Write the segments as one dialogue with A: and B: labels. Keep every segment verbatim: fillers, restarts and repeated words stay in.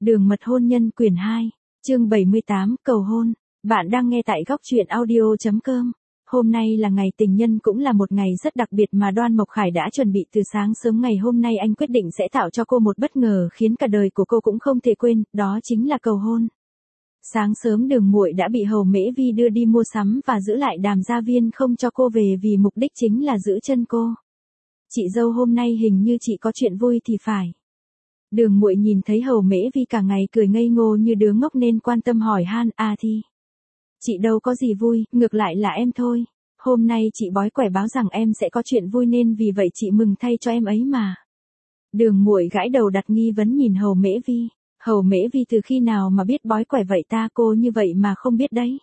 A: Đường mật hôn nhân quyển hai, chương bảy mươi tám, cầu hôn. Bạn đang nghe tại góc truyện audio chấm com. Hôm nay là ngày tình nhân, cũng là một ngày rất đặc biệt mà Đoan Mộc Khải đã chuẩn bị từ sáng sớm ngày hôm nay. Anh quyết định sẽ tạo cho cô một bất ngờ khiến cả đời của cô cũng không thể quên, đó chính là cầu hôn. Sáng sớm Đường Muội đã bị Hầu Mễ Vi đưa đi mua sắm và giữ lại Đàm Gia Viên không cho cô về vì mục đích chính là giữ chân cô. Chị dâu hôm nay hình như chị có chuyện vui thì phải. Đường Muội nhìn thấy Hầu Mễ Vi cả ngày cười ngây ngô như đứa ngốc nên quan tâm hỏi han, à thì. Chị đâu có gì vui, ngược lại là em thôi. Hôm nay chị bói quẻ báo rằng em sẽ có chuyện vui nên vì vậy chị mừng thay cho em ấy mà. Đường Muội gãi đầu đặt nghi vấn nhìn Hầu Mễ Vi. Hầu Mễ Vi từ khi nào mà biết bói quẻ vậy ta, cô như vậy mà không biết đấy.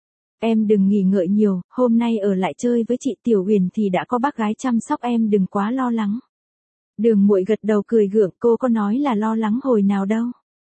A: Em đừng nghỉ ngợi nhiều, hôm nay ở lại chơi với chị Tiểu Huyền thì đã có bác gái chăm sóc, em đừng quá lo lắng. Đường Muội gật đầu cười gượng, cô có nói là lo lắng hồi nào đâu.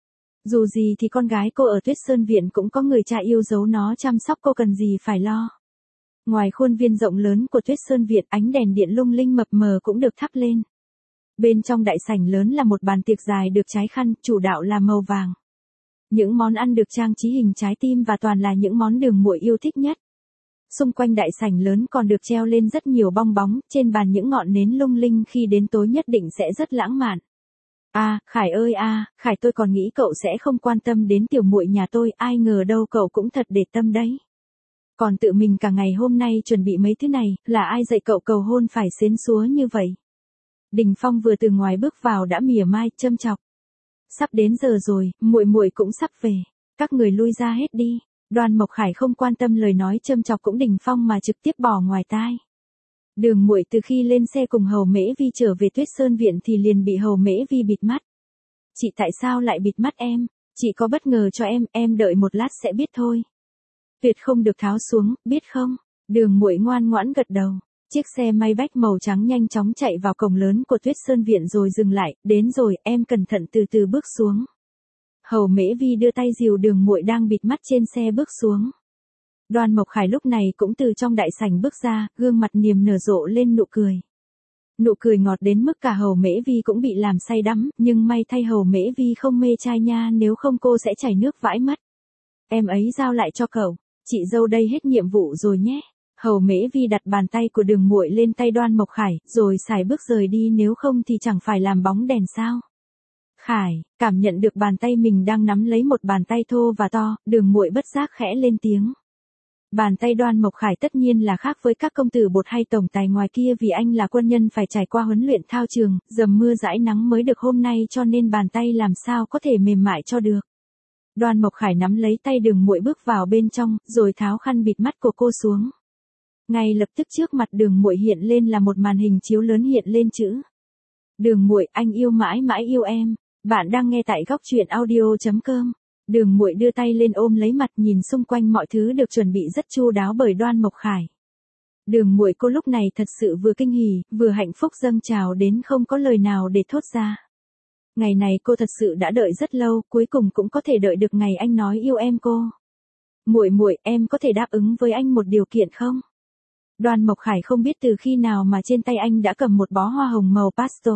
A: Dù gì thì con gái cô ở Tuyết Sơn Viện cũng có người cha yêu dấu nó chăm sóc, cô cần gì phải lo. Ngoài khuôn viên rộng lớn của Tuyết Sơn Viện, ánh đèn điện lung linh mập mờ cũng được thắp lên. Bên trong đại sảnh lớn là một bàn tiệc dài được trái khăn, chủ đạo là màu vàng. Những món ăn được trang trí hình trái tim và toàn là những món Đường Muội yêu thích nhất. Xung quanh đại sảnh lớn còn được treo lên rất nhiều bong bóng, trên bàn những ngọn nến lung linh, khi đến tối nhất định sẽ rất lãng mạn. A, à, Khải ơi a, à, Khải, tôi còn nghĩ cậu sẽ không quan tâm đến tiểu muội nhà tôi, ai ngờ đâu cậu cũng thật để tâm đấy. Còn tự mình cả ngày hôm nay chuẩn bị mấy thứ này, là ai dạy cậu cầu hôn phải xến xúa như vậy? Đình Phong vừa từ ngoài bước vào đã mỉa mai châm chọc. Sắp đến giờ rồi, muội muội cũng sắp về, các người lui ra hết đi. Đoan Mộc Khải không quan tâm lời nói châm chọc cũng Đình Phong mà trực tiếp bỏ ngoài tai. Đường Muội từ khi lên xe cùng Hầu Mễ Vi trở về Tuyết Sơn Viện thì liền bị Hầu Mễ Vi bịt mắt. Chị tại sao lại bịt mắt em? Chị có bất ngờ cho em, em đợi một lát sẽ biết thôi. Tuyệt không được tháo xuống, biết không? Đường Muội ngoan ngoãn gật đầu. Chiếc xe Maybach màu trắng nhanh chóng chạy vào cổng lớn của Tuyết Sơn Viện rồi dừng lại, đến rồi, em cẩn thận từ từ bước xuống. Hầu Mễ Vi đưa tay dìu Đường Muội đang bịt mắt trên xe bước xuống. Đoan Mộc Khải lúc này cũng từ trong đại sảnh bước ra, gương mặt niềm nở rộ lên nụ cười. Nụ cười ngọt đến mức cả Hầu Mễ Vi cũng bị làm say đắm, nhưng may thay Hầu Mễ Vi không mê trai nha, nếu không cô sẽ chảy nước vãi mắt. Em ấy giao lại cho cậu, chị dâu đây hết nhiệm vụ rồi nhé. Hầu Mễ Vi đặt bàn tay của Đường Muội lên tay Đoan Mộc Khải, rồi xài bước rời đi, nếu không thì chẳng phải làm bóng đèn sao. Khải, cảm nhận được bàn tay mình đang nắm lấy một bàn tay thô và to, Đường Muội bất giác khẽ lên tiếng. Bàn tay Đoan Mộc Khải tất nhiên là khác với các công tử bột hay tổng tài ngoài kia, vì anh là quân nhân phải trải qua huấn luyện thao trường, dầm mưa dãi nắng mới được hôm nay, cho nên bàn tay làm sao có thể mềm mại cho được. Đoan Mộc Khải nắm lấy tay Đường Muội bước vào bên trong, rồi tháo khăn bịt mắt của cô xuống. Ngay lập tức trước mặt Đường Muội hiện lên là một màn hình chiếu lớn hiện lên chữ. Đường Muội, anh yêu mãi mãi yêu em. Bạn đang nghe tại góc truyện audio chấm com. Đường Muội đưa tay lên ôm lấy mặt, nhìn xung quanh mọi thứ được chuẩn bị rất chu đáo bởi Đoan Mộc Khải. Đường Muội cô lúc này thật sự vừa kinh hỉ, vừa hạnh phúc dâng trào đến không có lời nào để thốt ra. Ngày này cô thật sự đã đợi rất lâu, cuối cùng cũng có thể đợi được ngày anh nói yêu em cô. Muội muội, em có thể đáp ứng với anh một điều kiện không? Đoan Mộc Khải không biết từ khi nào mà trên tay anh đã cầm một bó hoa hồng màu pastel.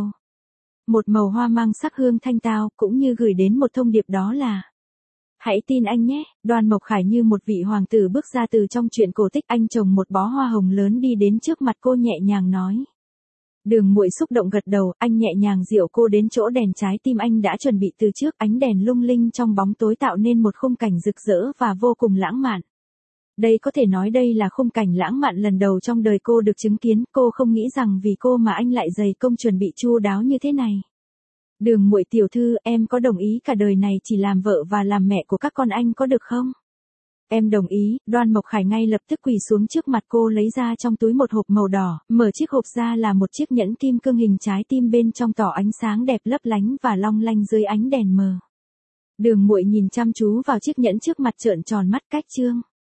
A: Một màu hoa mang sắc hương thanh tao, cũng như gửi đến một thông điệp, đó là: hãy tin anh nhé. Đoan Mộc Khải như một vị hoàng tử bước ra từ trong truyện cổ tích, anh trồng một bó hoa hồng lớn đi đến trước mặt cô nhẹ nhàng nói. Đường Muội xúc động gật đầu, anh nhẹ nhàng dìu cô đến chỗ đèn trái tim anh đã chuẩn bị từ trước, ánh đèn lung linh trong bóng tối tạo nên một khung cảnh rực rỡ và vô cùng lãng mạn. Đây có thể nói đây là khung cảnh lãng mạn lần đầu trong đời cô được chứng kiến, cô không nghĩ rằng vì cô mà anh lại dày công chuẩn bị chu đáo như thế này. Đường Muội tiểu thư, em có đồng ý cả đời này chỉ làm vợ và làm mẹ của các con anh có được không? Em đồng ý. Đoan Mộc Khải ngay lập tức quỳ xuống trước mặt cô, lấy ra trong túi một hộp màu đỏ, mở chiếc hộp ra là một chiếc nhẫn kim cương hình trái tim, bên trong tỏ ánh sáng đẹp lấp lánh và long lanh dưới ánh đèn mờ. Đường Muội nhìn chăm chú vào chiếc nhẫn trước mặt trợn tròn mắt cách trương.